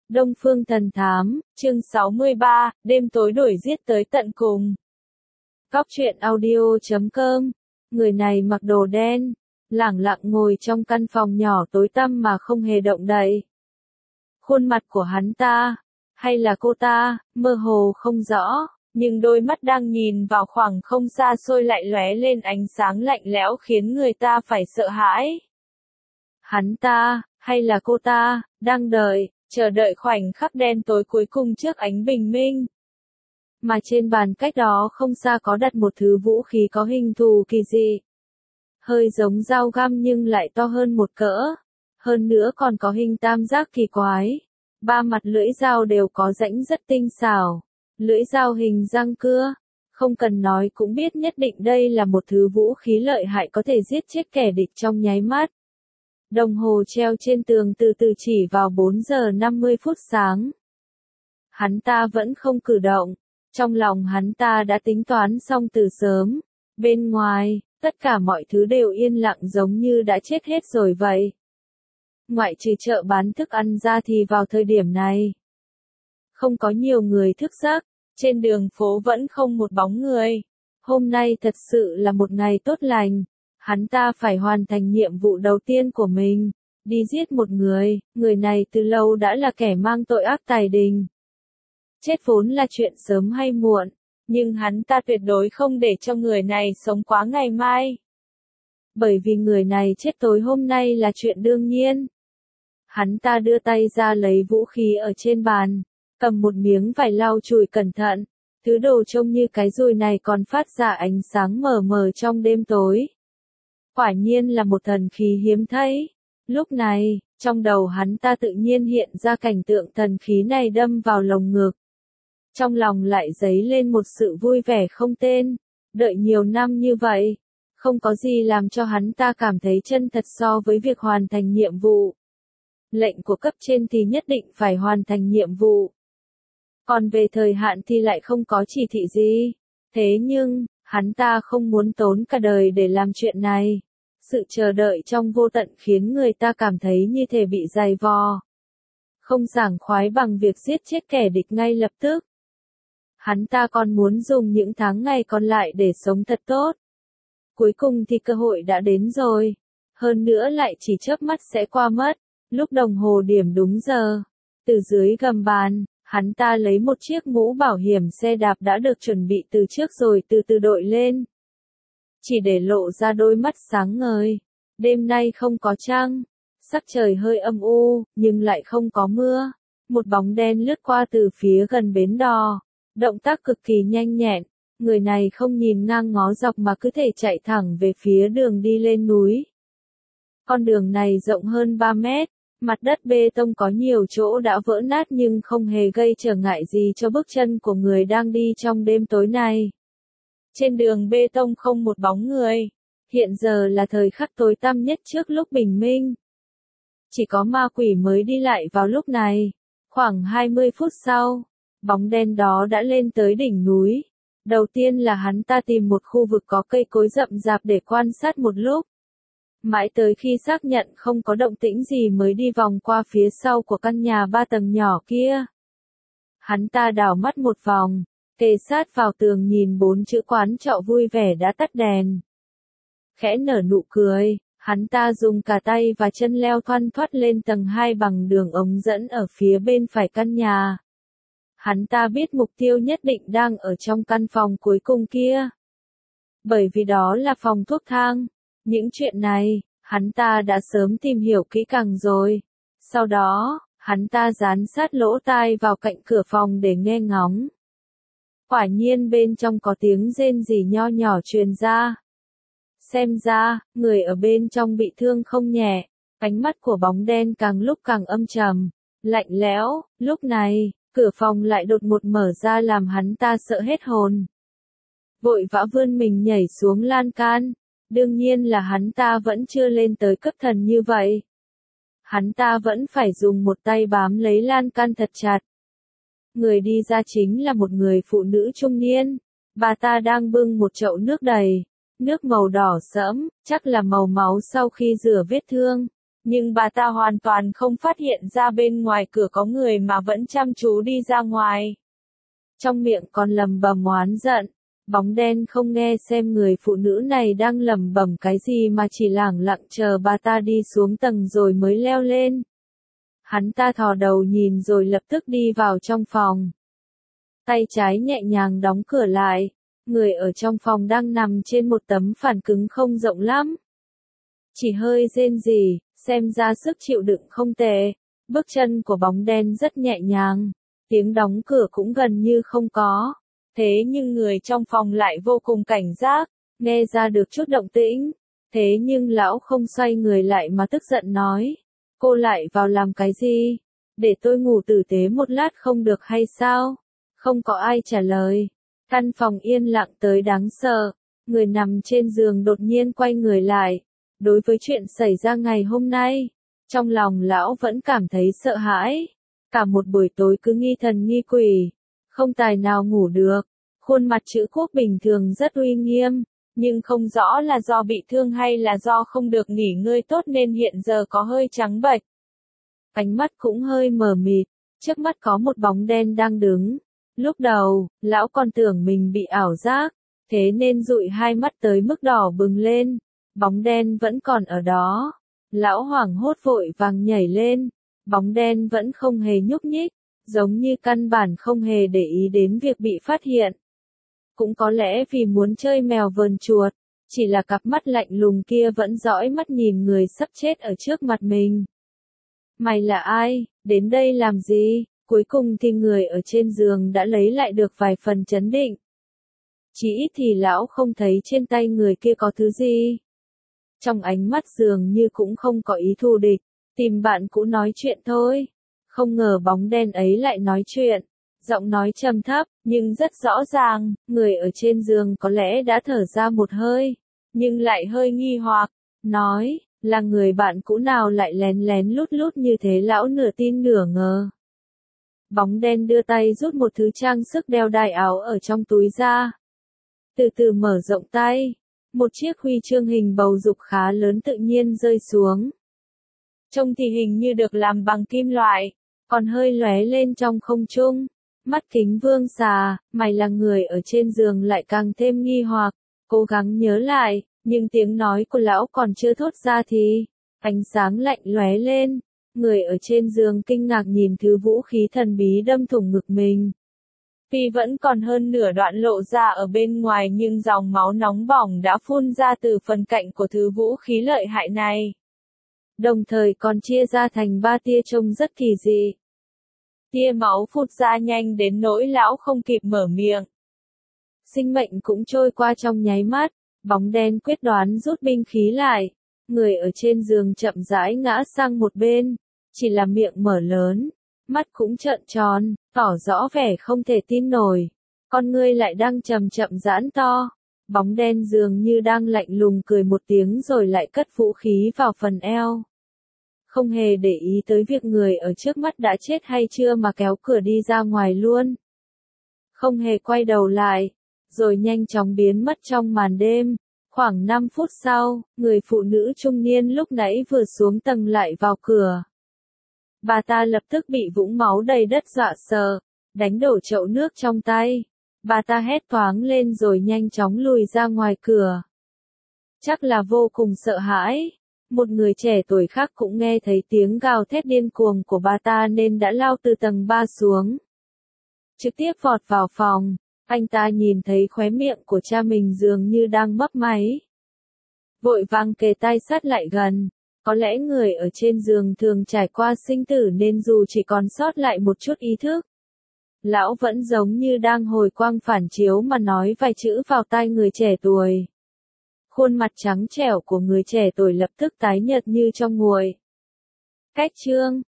Đông Phương Thần Thám, chương 63, đêm tối đuổi giết tới tận cùng. Góc truyện audio.com. Người này mặc đồ đen, lẳng lặng ngồi trong căn phòng nhỏ tối tăm mà không hề động đậy. Khuôn mặt của hắn ta, hay là cô ta, mơ hồ không rõ, nhưng đôi mắt đang nhìn vào khoảng không xa xôi lại lóe lên ánh sáng lạnh lẽo khiến người ta phải sợ hãi. Hắn ta, hay là cô ta, đang đợi, chờ đợi khoảnh khắc đen tối cuối cùng trước ánh bình minh. Mà trên bàn cách đó không xa có đặt một thứ vũ khí có hình thù kỳ dị. Hơi giống dao găm nhưng lại to hơn một cỡ. Hơn nữa còn có hình tam giác kỳ quái. Ba mặt lưỡi dao đều có rãnh rất tinh xảo. Lưỡi dao hình răng cưa. Không cần nói cũng biết nhất định đây là một thứ vũ khí lợi hại có thể giết chết kẻ địch trong nháy mắt. Đồng hồ treo trên tường từ từ chỉ vào 4 giờ 50 phút sáng. Hắn ta vẫn không cử động. Trong lòng hắn ta đã tính toán xong từ sớm. Bên ngoài, tất cả mọi thứ đều yên lặng giống như đã chết hết rồi vậy. Ngoại trừ chợ bán thức ăn ra thì vào thời điểm này, không có nhiều người thức giấc, trên đường phố vẫn không một bóng người. Hôm nay thật sự là một ngày tốt lành. Hắn ta phải hoàn thành nhiệm vụ đầu tiên của mình, đi giết một người này từ lâu đã là kẻ mang tội ác tày đình. Chết vốn là chuyện sớm hay muộn, nhưng hắn ta tuyệt đối không để cho người này sống quá ngày mai. Bởi vì người này chết tối hôm nay là chuyện đương nhiên. Hắn ta đưa tay ra lấy vũ khí ở trên bàn, cầm một miếng vải lau chùi cẩn thận, thứ đồ trông như cái dùi này còn phát ra ánh sáng mờ mờ trong đêm tối. Quả nhiên là một thần khí hiếm thấy. Lúc này, trong đầu hắn ta tự nhiên hiện ra cảnh tượng thần khí này đâm vào lồng ngực. Trong lòng lại dấy lên một sự vui vẻ không tên. Đợi nhiều năm như vậy, không có gì làm cho hắn ta cảm thấy chân thật so với việc hoàn thành nhiệm vụ. Lệnh của cấp trên thì nhất định phải hoàn thành nhiệm vụ. Còn về thời hạn thì lại không có chỉ thị gì. Thế nhưng, hắn ta không muốn tốn cả đời để làm chuyện này. Sự chờ đợi trong vô tận khiến người ta cảm thấy như thể bị dày vò. Không sảng khoái bằng việc giết chết kẻ địch ngay lập tức. Hắn ta còn muốn dùng những tháng ngày còn lại để sống thật tốt. Cuối cùng thì cơ hội đã đến rồi. Hơn nữa lại chỉ chớp mắt sẽ qua mất. Lúc đồng hồ điểm đúng giờ. Từ dưới gầm bàn, hắn ta lấy một chiếc mũ bảo hiểm xe đạp đã được chuẩn bị từ trước rồi từ từ đội lên. Chỉ để lộ ra đôi mắt sáng ngời. Đêm nay không có trăng. Sắc trời hơi âm u, nhưng lại không có mưa. Một bóng đen lướt qua từ phía gần bến đò. Động tác cực kỳ nhanh nhẹn. Người này không nhìn ngang ngó dọc mà cứ thể chạy thẳng về phía đường đi lên núi. Con đường này rộng hơn 3 mét. Mặt đất bê tông có nhiều chỗ đã vỡ nát nhưng không hề gây trở ngại gì cho bước chân của người đang đi trong đêm tối này. Trên đường bê tông không một bóng người. Hiện giờ là thời khắc tối tăm nhất trước lúc bình minh. Chỉ có ma quỷ mới đi lại vào lúc này. Khoảng 20 phút sau, bóng đen đó đã lên tới đỉnh núi. Đầu tiên là hắn ta tìm một khu vực có cây cối rậm rạp để quan sát một lúc. Mãi tới khi xác nhận không có động tĩnh gì mới đi vòng qua phía sau của căn nhà 3 tầng nhỏ kia. Hắn ta đảo mắt một vòng, kề sát vào tường nhìn 4 chữ quán trọ vui vẻ đã tắt đèn. Khẽ nở nụ cười, hắn ta dùng cả tay và chân leo thoăn thoắt lên tầng 2 bằng đường ống dẫn ở phía bên phải căn nhà. Hắn ta biết mục tiêu nhất định đang ở trong căn phòng cuối cùng kia. Bởi vì đó là phòng thuốc thang. Những chuyện này, hắn ta đã sớm tìm hiểu kỹ càng rồi. Sau đó, hắn ta dán sát lỗ tai vào cạnh cửa phòng để nghe ngóng. Quả nhiên bên trong có tiếng rên rỉ nho nhỏ truyền ra. Xem ra, người ở bên trong bị thương không nhẹ. Ánh mắt của bóng đen càng lúc càng âm trầm, lạnh lẽo. Lúc này, cửa phòng lại đột ngột mở ra làm hắn ta sợ hết hồn. Vội vã vươn mình nhảy xuống lan can. Đương nhiên là hắn ta vẫn chưa lên tới cấp thần như vậy. Hắn ta vẫn phải dùng một tay bám lấy lan can thật chặt. Người đi ra chính là một người phụ nữ trung niên. Bà ta đang bưng một chậu nước đầy. Nước màu đỏ sẫm, chắc là màu máu sau khi rửa vết thương. nhưng bà ta hoàn toàn không phát hiện ra bên ngoài cửa có người mà vẫn chăm chú đi ra ngoài. Trong miệng còn lầm bầm oán giận, bóng đen không nghe xem người phụ nữ này đang lẩm bẩm cái gì mà chỉ lẳng lặng chờ bà ta đi xuống tầng rồi mới leo lên. Hắn ta thò đầu nhìn rồi lập tức đi vào trong phòng. Tay trái nhẹ nhàng đóng cửa lại, người ở trong phòng đang nằm trên một tấm phản cứng không rộng lắm. Chỉ hơi rên rỉ, xem ra sức chịu đựng không tệ. Bước chân của bóng đen rất nhẹ nhàng, tiếng đóng cửa cũng gần như không có. Thế nhưng người trong phòng lại vô cùng cảnh giác, nghe ra được chút động tĩnh. Thế nhưng lão không xoay người lại mà tức giận nói, cô lại vào làm cái gì? Để tôi ngủ tử tế một lát không được hay sao? Không có ai trả lời. Căn phòng yên lặng tới đáng sợ, người nằm trên giường đột nhiên quay người lại. Đối với chuyện xảy ra ngày hôm nay, trong lòng lão vẫn cảm thấy sợ hãi. Cả một buổi tối cứ nghi thần nghi quỷ, không tài nào ngủ được. Khuôn mặt chữ quốc bình thường rất uy nghiêm, nhưng không rõ là do bị thương hay là do không được nghỉ ngơi tốt nên hiện giờ có hơi trắng bệch. Ánh mắt cũng hơi mờ mịt, trước mắt có một bóng đen đang đứng. Lúc đầu, lão còn tưởng mình bị ảo giác, thế nên dụi hai mắt tới mức đỏ bừng lên. Bóng đen vẫn còn ở đó. Lão hoảng hốt vội vàng nhảy lên. Bóng đen vẫn không hề nhúc nhích, giống như căn bản không hề để ý đến việc bị phát hiện. Cũng có lẽ vì muốn chơi mèo vờn chuột, chỉ là cặp mắt lạnh lùng kia vẫn dõi mắt nhìn người sắp chết ở trước mặt mình. Mày là ai, đến đây làm gì? Cuối cùng thì người ở trên giường đã lấy lại được vài phần trấn định. Chỉ ít thì lão không thấy trên tay người kia có thứ gì. Trong ánh mắt dường như cũng không có ý thù địch, tìm bạn cũ nói chuyện thôi. Không ngờ bóng đen ấy lại nói chuyện, giọng nói trầm thấp, nhưng rất rõ ràng, người ở trên giường có lẽ đã thở ra một hơi, nhưng lại hơi nghi hoặc, nói, là người bạn cũ nào lại lén lén lút lút như thế lão nửa tin nửa ngờ. Bóng đen đưa tay rút một thứ trang sức đeo đai áo ở trong túi ra. Từ từ mở rộng tay, một chiếc huy chương hình bầu dục khá lớn tự nhiên rơi xuống. Trông thì hình như được làm bằng kim loại, còn hơi lóe lên trong không trung. Mắt Kính Vương xà, mày là người ở trên giường lại càng thêm nghi hoặc, cố gắng nhớ lại, nhưng tiếng nói của lão còn chưa thốt ra thì, ánh sáng lạnh lóe lên. Người ở trên giường kinh ngạc nhìn thứ vũ khí thần bí đâm thủng ngực mình. Tuy vẫn còn hơn nửa đoạn lộ ra ở bên ngoài nhưng dòng máu nóng bỏng đã phun ra từ phần cạnh của thứ vũ khí lợi hại này. Đồng thời còn chia ra thành 3 tia trông rất kỳ dị. Tia máu phụt ra nhanh đến nỗi lão không kịp mở miệng. Sinh mệnh cũng trôi qua trong nháy mắt, bóng đen quyết đoán rút binh khí lại. Người ở trên giường chậm rãi ngã sang một bên, chỉ là miệng mở lớn, mắt cũng trợn tròn, tỏ rõ vẻ không thể tin nổi. Con ngươi lại đang chậm chậm giãn to. Bóng đen dường như đang lạnh lùng cười một tiếng rồi lại cất vũ khí vào phần eo. Không hề để ý tới việc người ở trước mắt đã chết hay chưa mà kéo cửa đi ra ngoài luôn. Không hề quay đầu lại, rồi nhanh chóng biến mất trong màn đêm. Khoảng 5 phút sau, người phụ nữ trung niên lúc nãy vừa xuống tầng lại vào cửa. Bà ta lập tức bị vũng máu đầy đất dọa sợ, đánh đổ chậu nước trong tay. Bà ta hét toáng lên rồi nhanh chóng lùi ra ngoài cửa. Chắc là vô cùng sợ hãi. Một người trẻ tuổi khác cũng nghe thấy tiếng gào thét điên cuồng của bà ta nên đã lao từ tầng 3 xuống. Trực tiếp vọt vào phòng, anh ta nhìn thấy khóe miệng của cha mình dường như đang mấp máy. Vội vàng kề tai sát lại gần, có lẽ người ở trên giường thường trải qua sinh tử nên dù chỉ còn sót lại một chút ý thức. Lão vẫn giống như đang hồi quang phản chiếu mà nói vài chữ vào tai người trẻ tuổi. Khuôn mặt trắng trẻo của người trẻ tuổi lập tức tái nhợt như trong nguội. Cách chương